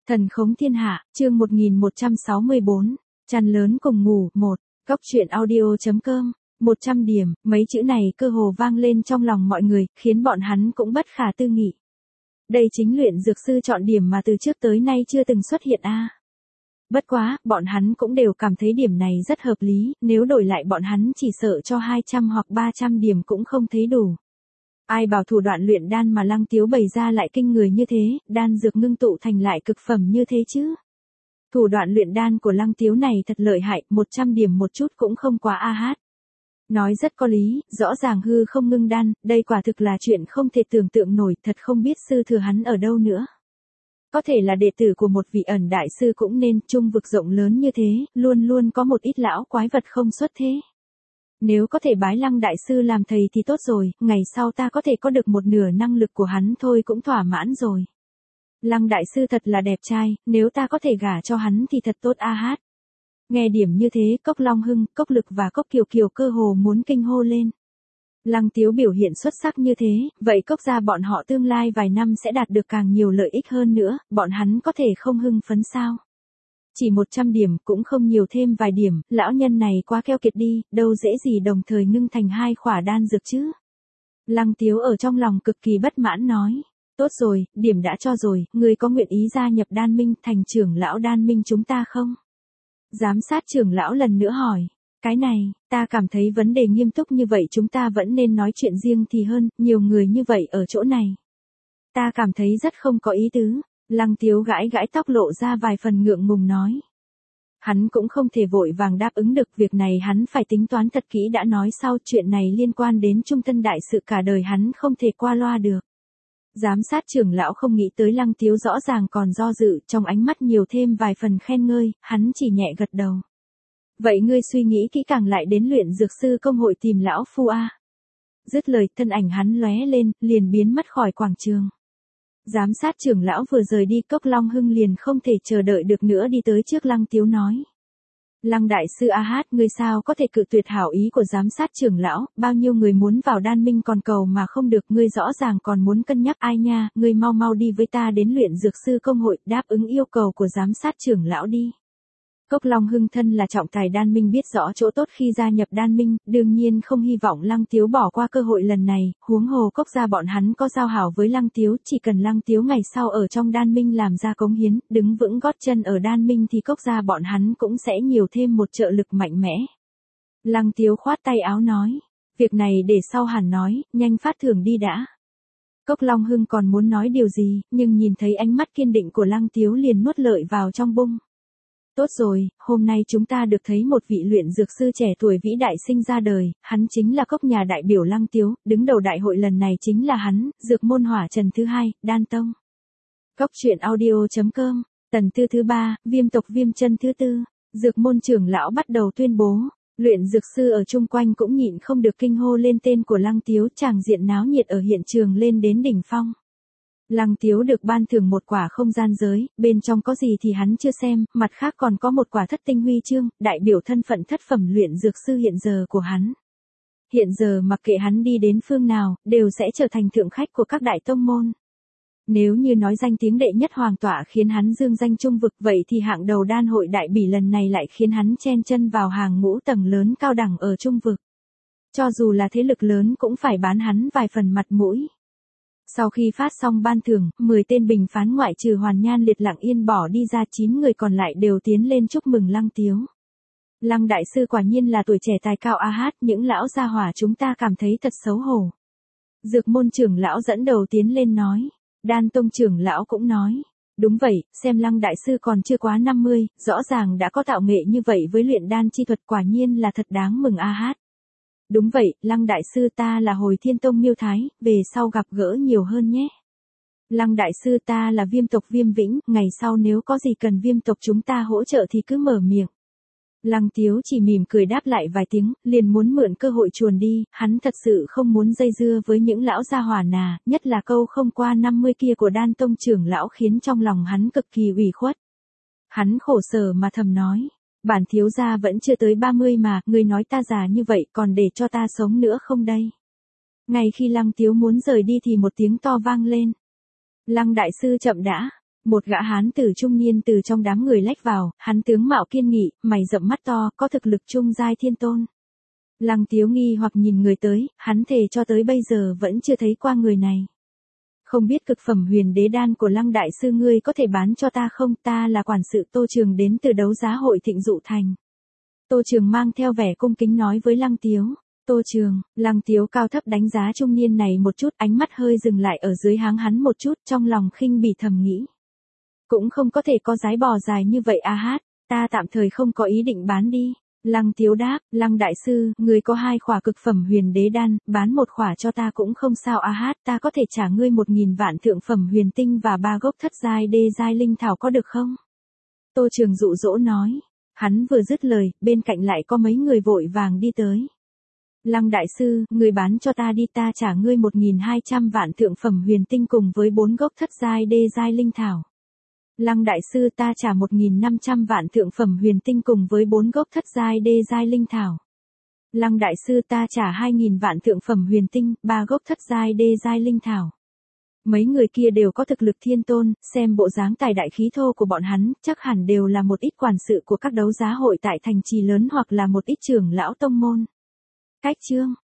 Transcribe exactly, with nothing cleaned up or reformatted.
Thần khống thiên hạ, chương một nghìn một trăm sáu mươi bốn, chăn lớn cùng ngủ, một, góc truyện audio.com, một trăm điểm, mấy chữ này cơ hồ vang lên trong lòng mọi người, khiến bọn hắn cũng bất khả tư nghị. Đây chính luyện dược sư chọn điểm mà từ trước tới nay chưa từng xuất hiện a. À. Bất quá, bọn hắn cũng đều cảm thấy điểm này rất hợp lý, nếu đổi lại bọn hắn chỉ sợ cho hai trăm hoặc ba trăm điểm cũng không thấy đủ. Ai bảo thủ đoạn luyện đan mà Lăng Tiếu bày ra lại kinh người như thế, đan dược ngưng tụ thành lại cực phẩm như thế chứ. Thủ đoạn luyện đan của Lăng Tiếu này thật lợi hại, một trăm điểm một chút cũng không quá a hát. Nói rất có lý, rõ ràng hư không ngưng đan, đây quả thực là chuyện không thể tưởng tượng nổi, thật không biết sư thừa hắn ở đâu nữa. Có thể là đệ tử của một vị ẩn đại sư cũng nên, trung vực rộng lớn như thế, luôn luôn có một ít lão quái vật không xuất thế. Nếu có thể bái Lăng đại sư làm thầy thì tốt rồi, ngày sau ta có thể có được một nửa năng lực của hắn thôi cũng thỏa mãn rồi. Lăng đại sư thật là đẹp trai, nếu ta có thể gả cho hắn thì thật tốt a hát. Nghe điểm như thế, Cốc Long Hưng, Cốc Lực và Cốc Kiều Kiều cơ hồ muốn kinh hô lên. Lăng Tiếu biểu hiện xuất sắc như thế, vậy Cốc gia bọn họ tương lai vài năm sẽ đạt được càng nhiều lợi ích hơn nữa, bọn hắn có thể không hưng phấn sao? Chỉ một trăm điểm cũng không nhiều thêm vài điểm, lão nhân này quá keo kiệt đi, đâu dễ gì đồng thời ngưng thành hai khỏa đan dược chứ. Lăng Tiếu ở trong lòng cực kỳ bất mãn nói, tốt rồi, điểm đã cho rồi, người có nguyện ý gia nhập đan minh thành trưởng lão đan minh chúng ta không? Giám sát trưởng lão lần nữa hỏi, cái này, ta cảm thấy vấn đề nghiêm túc như vậy chúng ta vẫn nên nói chuyện riêng thì hơn, nhiều người như vậy ở chỗ này. Ta cảm thấy rất không có ý tứ. Lăng Tiếu gãi gãi tóc lộ ra vài phần ngượng ngùng nói. Hắn cũng không thể vội vàng đáp ứng được, việc này hắn phải tính toán thật kỹ đã nói sau, chuyện này liên quan đến trung thân đại sự cả đời hắn không thể qua loa được. Giám sát trưởng lão không nghĩ tới Lăng Tiếu rõ ràng còn do dự, trong ánh mắt nhiều thêm vài phần khen ngơi, hắn chỉ nhẹ gật đầu. Vậy ngươi suy nghĩ kỹ càng lại đến luyện dược sư công hội tìm lão phu a. Dứt lời, thân ảnh hắn lóe lên, liền biến mất khỏi quảng trường. Giám sát trưởng lão vừa rời đi, Cốc Long Hưng liền không thể chờ đợi được nữa đi tới trước Lăng Tiếu nói. Lăng đại sư a hát, ngươi sao có thể cự tuyệt hảo ý của giám sát trưởng lão, bao nhiêu người muốn vào đan minh còn cầu mà không được, ngươi rõ ràng còn muốn cân nhắc ai nha, ngươi mau mau đi với ta đến luyện dược sư công hội, đáp ứng yêu cầu của giám sát trưởng lão đi. Cốc Long Hưng thân là trọng tài đan minh biết rõ chỗ tốt khi gia nhập đan minh, đương nhiên không hy vọng Lăng Tiếu bỏ qua cơ hội lần này, huống hồ Cốc gia bọn hắn có giao hảo với Lăng Tiếu, chỉ cần Lăng Tiếu ngày sau ở trong đan minh làm ra cống hiến, đứng vững gót chân ở đan minh thì Cốc gia bọn hắn cũng sẽ nhiều thêm một trợ lực mạnh mẽ. Lăng Tiếu khoát tay áo nói, việc này để sau hẳn nói, nhanh phát thưởng đi đã. Cốc Long Hưng còn muốn nói điều gì, nhưng nhìn thấy ánh mắt kiên định của Lăng Tiếu liền nuốt lợi vào trong bụng. Tốt rồi, hôm nay chúng ta được thấy một vị luyện dược sư trẻ tuổi vĩ đại sinh ra đời, hắn chính là Cốc nhà đại biểu Lăng Tiếu, đứng đầu đại hội lần này chính là hắn, Dược môn Hỏa Trần thứ hai, Đan Tông. Góc truyện audio.com, tần tư thứ ba, Viêm tộc Viêm Chân thứ tư, Dược môn trưởng lão bắt đầu tuyên bố, luyện dược sư ở chung quanh cũng nhịn không được kinh hô lên tên của Lăng Tiếu, tràng diện náo nhiệt ở hiện trường lên đến đỉnh phong. Lăng Tiếu được ban thưởng một quả không gian giới, bên trong có gì thì hắn chưa xem, mặt khác còn có một quả thất tinh huy chương, đại biểu thân phận thất phẩm luyện dược sư hiện giờ của hắn. Hiện giờ mặc kệ hắn đi đến phương nào, đều sẽ trở thành thượng khách của các đại tông môn. Nếu như nói danh tiếng đệ nhất hoàng tọa khiến hắn dương danh trung vực, vậy thì hạng đầu đan hội đại bỉ lần này lại khiến hắn chen chân vào hàng ngũ tầng lớn cao đẳng ở trung vực. Cho dù là thế lực lớn cũng phải bán hắn vài phần mặt mũi. Sau khi phát xong ban thưởng, mười tên bình phán ngoại trừ Hoàn Nhan Liệt lặng yên bỏ đi ra, chín người còn lại đều tiến lên chúc mừng Lăng Tiếu. Lăng đại sư quả nhiên là tuổi trẻ tài cao a hát, những lão gia hỏa chúng ta cảm thấy thật xấu hổ. Dược môn trưởng lão dẫn đầu tiến lên nói, Đan tông trưởng lão cũng nói, đúng vậy, xem Lăng đại sư còn chưa quá năm mươi, rõ ràng đã có tạo nghệ như vậy với luyện đan chi thuật, quả nhiên là thật đáng mừng a hát. Đúng vậy, Lăng đại sư ta là Hồi Thiên Tông Miêu Thái, về sau gặp gỡ nhiều hơn nhé. Lăng đại sư ta là Viêm tộc Viêm Vĩnh, ngày sau nếu có gì cần Viêm tộc chúng ta hỗ trợ thì cứ mở miệng. Lăng Tiếu chỉ mỉm cười đáp lại vài tiếng, liền muốn mượn cơ hội chuồn đi, hắn thật sự không muốn dây dưa với những lão gia hỏa nà, nhất là câu không qua năm mươi kia của Đan tông trưởng lão khiến trong lòng hắn cực kỳ ủy khuất. Hắn khổ sở mà thầm nói. Bản thiếu gia vẫn chưa tới ba mươi mà, ngươi nói ta già như vậy còn để cho ta sống nữa không đây? Ngay khi Lăng Tiếu muốn rời đi thì một tiếng to vang lên. Lăng đại sư chậm đã. Một gã hán tử trung niên từ trong đám người lách vào, hắn tướng mạo kiên nghị, mày rậm mắt to, có thực lực trung giai thiên tôn. Lăng Tiếu nghi hoặc nhìn người tới, hắn thề cho tới bây giờ vẫn chưa thấy qua người này. Không biết cực phẩm huyền đế đan của Lăng đại sư ngươi có thể bán cho ta không, ta là quản sự Tô Trường đến từ đấu giá hội Thịnh Dụ Thành. Tô Trường mang theo vẻ cung kính nói với Lăng Tiếu. Tô Trường, Lăng Tiếu cao thấp đánh giá trung niên này một chút, ánh mắt hơi dừng lại ở dưới háng hắn một chút, trong lòng khinh bỉ thầm nghĩ. Cũng không có thể có dái bò dài như vậy a hát, ta tạm thời không có ý định bán đi. Lăng Tiếu đáp, Lăng đại sư, người có hai khỏa cực phẩm huyền đế đan, bán một khỏa cho ta cũng không sao a hát, ta có thể trả ngươi một nghìn vạn thượng phẩm huyền tinh và ba gốc thất giai đê giai linh thảo có được không? Tô Trường dụ dỗ nói, hắn vừa dứt lời, bên cạnh lại có mấy người vội vàng đi tới. Lăng đại sư, người bán cho ta đi, ta trả ngươi một nghìn hai trăm vạn thượng phẩm huyền tinh cùng với bốn gốc thất giai đê giai linh thảo. Lăng đại sư, ta trả một nghìn năm trăm vạn thượng phẩm huyền tinh cùng với bốn gốc thất giai đê giai linh thảo. Lăng đại sư, ta trả hai nghìn vạn thượng phẩm huyền tinh, ba gốc thất giai đê giai linh thảo. Mấy người kia đều có thực lực thiên tôn, xem bộ dáng tài đại khí thô của bọn hắn, chắc hẳn đều là một ít quản sự của các đấu giá hội tại thành trì lớn hoặc là một ít trưởng lão tông môn. Cách chương